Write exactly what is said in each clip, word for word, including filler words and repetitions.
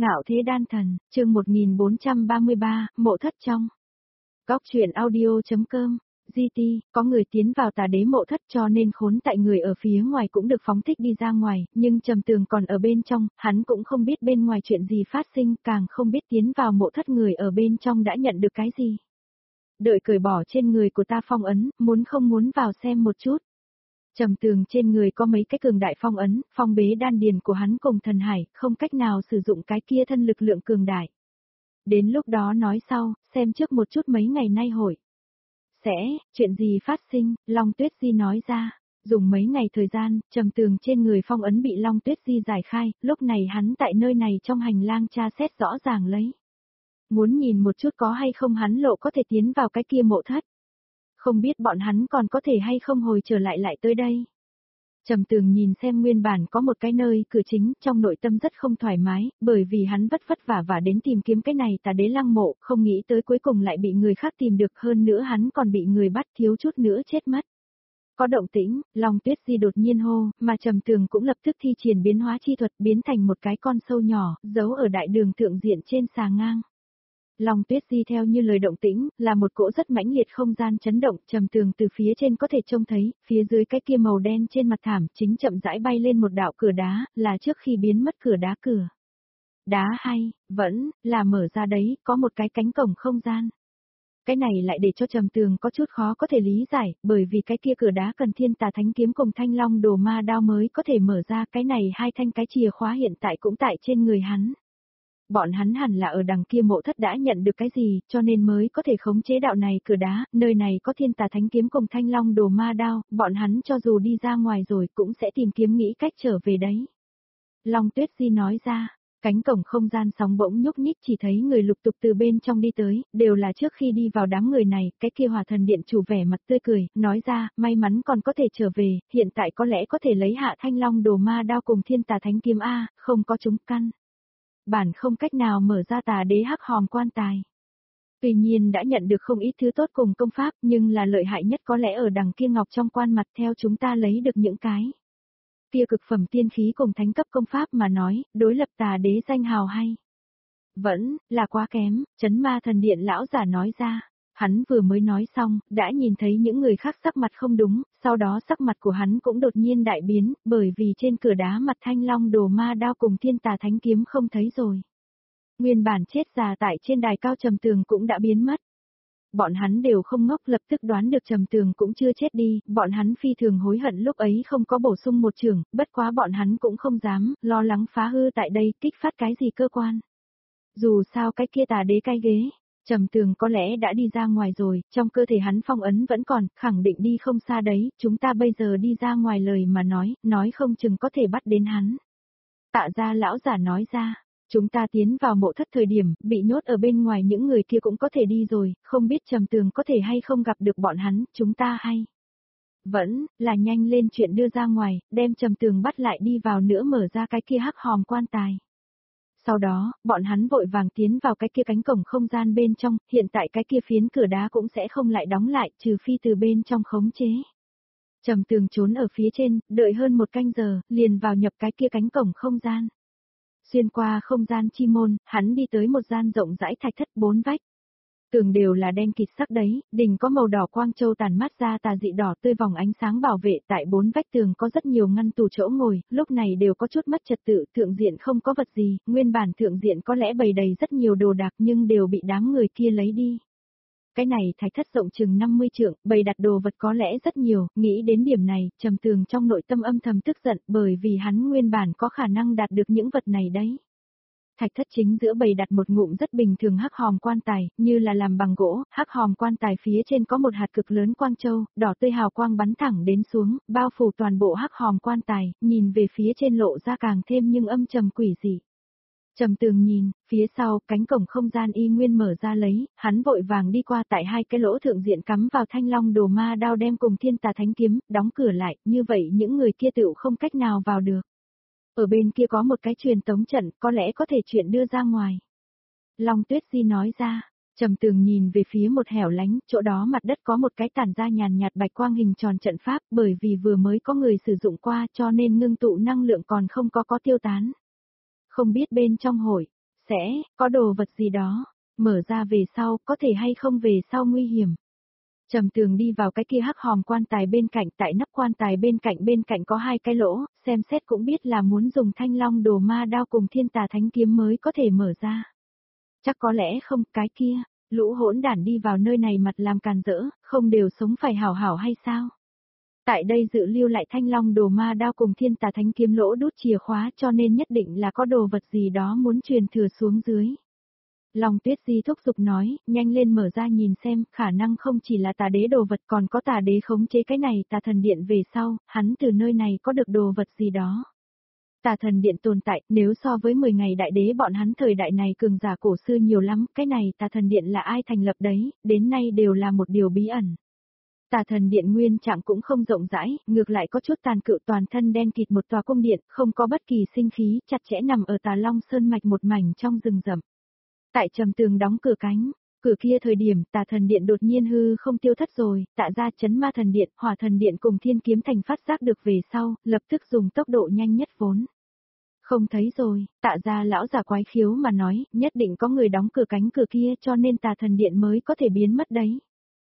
Ngạo thế đan thần, chương một nghìn bốn trăm ba mươi ba, mộ thất trong. Góc truyện audio.com, giê tê, có người tiến vào tà đế mộ thất cho nên khốn tại người ở phía ngoài cũng được phóng thích đi ra ngoài, nhưng Trầm Tường còn ở bên trong, hắn cũng không biết bên ngoài chuyện gì phát sinh, càng không biết tiến vào mộ thất người ở bên trong đã nhận được cái gì. Đợi cởi bỏ trên người của ta phong ấn, muốn không muốn vào xem một chút. Trầm Tường trên người có mấy cái cường đại phong ấn, phong bế đan điền của hắn cùng thần hải, không cách nào sử dụng cái kia thân lực lượng cường đại. Đến lúc đó nói sau, xem trước một chút mấy ngày nay hội. Sẽ, chuyện gì phát sinh, Long Tuyết Di nói ra, dùng mấy ngày thời gian, Trầm Tường trên người phong ấn bị Long Tuyết Di giải khai, lúc này hắn tại nơi này trong hành lang tra xét rõ ràng lấy. Muốn nhìn một chút có hay không hắn lộ có thể tiến vào cái kia mộ thất. Không biết bọn hắn còn có thể hay không hồi trở lại lại tới đây. Trầm Tường nhìn xem nguyên bản có một cái nơi cửa chính, trong nội tâm rất không thoải mái, bởi vì hắn vất vất vả và đến tìm kiếm cái này tà đế lăng mộ, không nghĩ tới cuối cùng lại bị người khác tìm được, hơn nữa hắn còn bị người bắt thiếu chút nữa chết mất. Có động tĩnh, Long Tuyết Di đột nhiên hô, mà Trầm Tường cũng lập tức thi triển biến hóa chi thuật biến thành một cái con sâu nhỏ, giấu ở đại đường thượng diện trên xà ngang. Long Tuyết Di theo như lời động tĩnh, là một cỗ rất mãnh liệt không gian chấn động, Trầm Tường từ phía trên có thể trông thấy, phía dưới cái kia màu đen trên mặt thảm, chính chậm rãi bay lên một đạo cửa đá, là trước khi biến mất cửa đá cửa. Đá hay, vẫn, là mở ra đấy, có một cái cánh cổng không gian. Cái này lại để cho Trầm Tường có chút khó có thể lý giải, bởi vì cái kia cửa đá cần thiên tà thánh kiếm cùng thanh long đồ ma đao mới có thể mở ra, cái này hai thanh cái chìa khóa hiện tại cũng tại trên người hắn. Bọn hắn hẳn là ở đằng kia mộ thất đã nhận được cái gì, cho nên mới có thể khống chế đạo này cửa đá, nơi này có thiên tà thánh kiếm cùng thanh long đồ ma đao, bọn hắn cho dù đi ra ngoài rồi cũng sẽ tìm kiếm nghĩ cách trở về đấy. Long Tuyết Di nói ra, cánh cổng không gian sóng bỗng nhúc nhích, chỉ thấy người lục tục từ bên trong đi tới, đều là trước khi đi vào đám người này, cái kia Hòa Thần Điện chủ vẻ mặt tươi cười, nói ra, may mắn còn có thể trở về, hiện tại có lẽ có thể lấy hạ thanh long đồ ma đao cùng thiên tà thánh kiếm A, không có chúng căn. Bản không cách nào mở ra tà đế hắc hòm quan tài. Tuy nhiên đã nhận được không ít thứ tốt cùng công pháp, nhưng là lợi hại nhất có lẽ ở đằng kia ngọc trong quan mặt theo chúng ta lấy được những cái. Kia cực phẩm tiên khí cùng thánh cấp công pháp mà nói, đối lập tà đế danh hào hay. Vẫn, là quá kém, Chấn Ma Thần Điện lão giả nói ra. Hắn vừa mới nói xong, đã nhìn thấy những người khác sắc mặt không đúng, sau đó sắc mặt của hắn cũng đột nhiên đại biến, bởi vì trên cửa đá mặt thanh long đồ ma đao cùng thiên tà thánh kiếm không thấy rồi. Nguyên bản chết già tại trên đài cao Trầm Tường cũng đã biến mất. Bọn hắn đều không ngốc, lập tức đoán được Trầm Tường cũng chưa chết đi, bọn hắn phi thường hối hận lúc ấy không có bổ sung một trường, bất quá bọn hắn cũng không dám, lo lắng phá hư tại đây, kích phát cái gì cơ quan. Dù sao cái kia tà đế cai ghế. Trầm Tường có lẽ đã đi ra ngoài rồi, trong cơ thể hắn phong ấn vẫn còn, khẳng định đi không xa đấy, chúng ta bây giờ đi ra ngoài lời mà nói, nói không chừng có thể bắt đến hắn. Tạ gia lão giả nói ra, chúng ta tiến vào mộ thất thời điểm, bị nhốt ở bên ngoài những người kia cũng có thể đi rồi, không biết Trầm Tường có thể hay không gặp được bọn hắn, chúng ta hay. Vẫn, là nhanh lên chuyện đưa ra ngoài, đem Trầm Tường bắt lại đi vào nữa mở ra cái kia hắc hòm quan tài. Sau đó, bọn hắn vội vàng tiến vào cái kia cánh cổng không gian bên trong, hiện tại cái kia phiến cửa đá cũng sẽ không lại đóng lại, trừ phi từ bên trong khống chế. Trầm Tường trốn ở phía trên, đợi hơn một canh giờ, liền vào nhập cái kia cánh cổng không gian. Xuyên qua không gian chi môn, hắn đi tới một gian rộng rãi thạch thất bốn vách. Tường đều là đen kịt sắc đấy, đỉnh có màu đỏ quang châu tàn mát ra tà dị đỏ tươi vòng ánh sáng bảo vệ, tại bốn vách tường có rất nhiều ngăn tủ chỗ ngồi, lúc này đều có chút mất trật tự, thượng diện không có vật gì, nguyên bản thượng diện có lẽ bày đầy rất nhiều đồ đạc nhưng đều bị đám người kia lấy đi. Cái này thạch thất rộng chừng năm mươi trượng, bày đặt đồ vật có lẽ rất nhiều, nghĩ đến điểm này, Trầm Tường trong nội tâm âm thầm tức giận bởi vì hắn nguyên bản có khả năng đạt được những vật này đấy. Thạch thất chính giữa bày đặt một ngụm rất bình thường hắc hòm quan tài, như là làm bằng gỗ, hắc hòm quan tài phía trên có một hạt cực lớn quang châu, đỏ tươi hào quang bắn thẳng đến xuống, bao phủ toàn bộ hắc hòm quan tài, nhìn về phía trên lộ ra càng thêm nhưng âm trầm quỷ dị. Trầm Tường nhìn, phía sau, cánh cổng không gian y nguyên mở ra lấy, hắn vội vàng đi qua tại hai cái lỗ thượng diện cắm vào thanh long đồ ma đao đem cùng thiên tà thánh kiếm, đóng cửa lại, như vậy những người kia tựu không cách nào vào được. Ở bên kia có một cái truyền tống trận, có lẽ có thể chuyện đưa ra ngoài. Long Tuyết Di nói ra, Trầm Tường nhìn về phía một hẻo lánh, chỗ đó mặt đất có một cái tản ra nhàn nhạt bạch quang hình tròn trận pháp, bởi vì vừa mới có người sử dụng qua cho nên ngưng tụ năng lượng còn không có có tiêu tán. Không biết bên trong hội, Sẽ, có đồ vật gì đó, mở ra về sau, có thể hay không về sau nguy hiểm. Trầm Tường đi vào cái kia hắc hòm quan tài bên cạnh, tại nắp quan tài bên cạnh bên cạnh có hai cái lỗ, xem xét cũng biết là muốn dùng Thanh Long Đồ Ma Đao cùng Thiên Tà Thánh Kiếm mới có thể mở ra. Chắc có lẽ không, cái kia, lũ hỗn đản đi vào nơi này mặt làm càn rỡ, không đều sống phải hảo hảo hay sao? Tại đây dự lưu lại Thanh Long Đồ Ma Đao cùng Thiên Tà Thánh Kiếm lỗ đút chìa khóa, cho nên nhất định là có đồ vật gì đó muốn truyền thừa xuống dưới. Long Tuyết Di thúc giục nói, nhanh lên mở ra nhìn xem, khả năng không chỉ là tà đế đồ vật còn có tà đế khống chế cái này tà thần điện về sau, hắn từ nơi này có được đồ vật gì đó. Tà thần điện tồn tại, nếu so với mười ngày đại đế bọn hắn thời đại này cường giả cổ xưa nhiều lắm, cái này tà thần điện là ai thành lập đấy, đến nay đều là một điều bí ẩn. Tà thần điện nguyên trạng cũng không rộng rãi, ngược lại có chút tàn cự, toàn thân đen kịt một tòa cung điện, không có bất kỳ sinh khí, chặt chẽ nằm ở Tà Long Sơn mạch một mảnh trong rừng rậm. Tại Trầm Tường đóng cửa cánh, cửa kia thời điểm Tà thần điện đột nhiên hư không tiêu thất rồi, Tạ ra chấn ma thần điện, Hỏa thần điện cùng Thiên kiếm thành phát giác được về sau, lập tức dùng tốc độ nhanh nhất vốn. Không thấy rồi, Tạ ra lão già quái khiếu mà nói, nhất định có người đóng cửa cánh cửa kia cho nên Tà thần điện mới có thể biến mất đấy.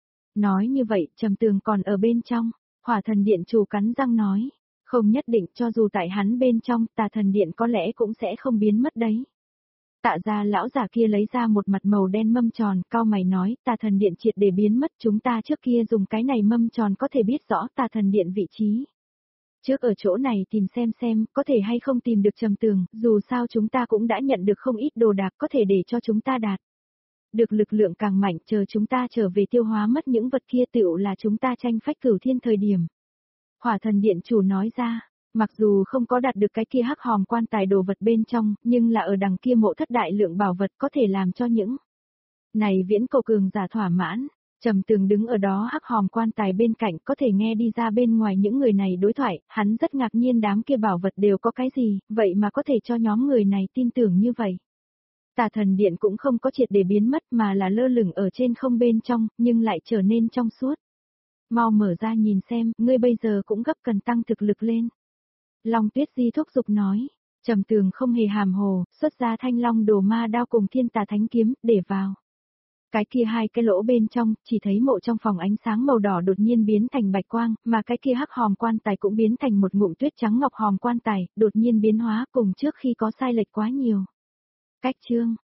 Nói như vậy, Trầm Tường còn ở bên trong, Hỏa thần điện chủ cắn răng nói, không nhất định, cho dù tại hắn bên trong, Tà thần điện có lẽ cũng sẽ không biến mất đấy. Tạ ra lão giả kia lấy ra một mặt màu đen mâm tròn, cao mày nói, Tà thần điện triệt để biến mất, chúng ta trước kia dùng cái này mâm tròn có thể biết rõ Tà thần điện vị trí. Trước ở chỗ này tìm xem xem, có thể hay không tìm được Trầm Tường, dù sao chúng ta cũng đã nhận được không ít đồ đạc có thể để cho chúng ta đạt được lực lượng càng mạnh, chờ chúng ta trở về tiêu hóa mất những vật kia tựu là chúng ta tranh phách cửu thiên thời điểm. Hỏa thần điện chủ nói ra, mặc dù không có đạt được cái kia hắc hòm quan tài đồ vật bên trong, nhưng là ở đằng kia mộ thất đại lượng bảo vật có thể làm cho những này viễn cầu cường giả thỏa mãn. Trầm Tường đứng ở đó hắc hòm quan tài bên cạnh có thể nghe đi ra bên ngoài những người này đối thoại, hắn rất ngạc nhiên đám kia bảo vật đều có cái gì, vậy mà có thể cho nhóm người này tin tưởng như vậy. Tà thần điện cũng không có triệt để biến mất mà là lơ lửng ở trên không bên trong, nhưng lại trở nên trong suốt. Mau mở ra nhìn xem, ngươi bây giờ cũng gấp cần tăng thực lực lên. Long Tuyết Di thúc giục nói, Trầm Tường không hề hàm hồ, xuất ra Thanh Long Đồ Ma Đao cùng Thiên Tà Thánh Kiếm, để vào. Cái kia hai cái lỗ bên trong, chỉ thấy mộ trong phòng ánh sáng màu đỏ đột nhiên biến thành bạch quang, mà cái kia hắc hòm quan tài cũng biến thành một ngụm tuyết trắng ngọc hòm quan tài, đột nhiên biến hóa cùng trước khi có sai lệch quá nhiều. Cách chương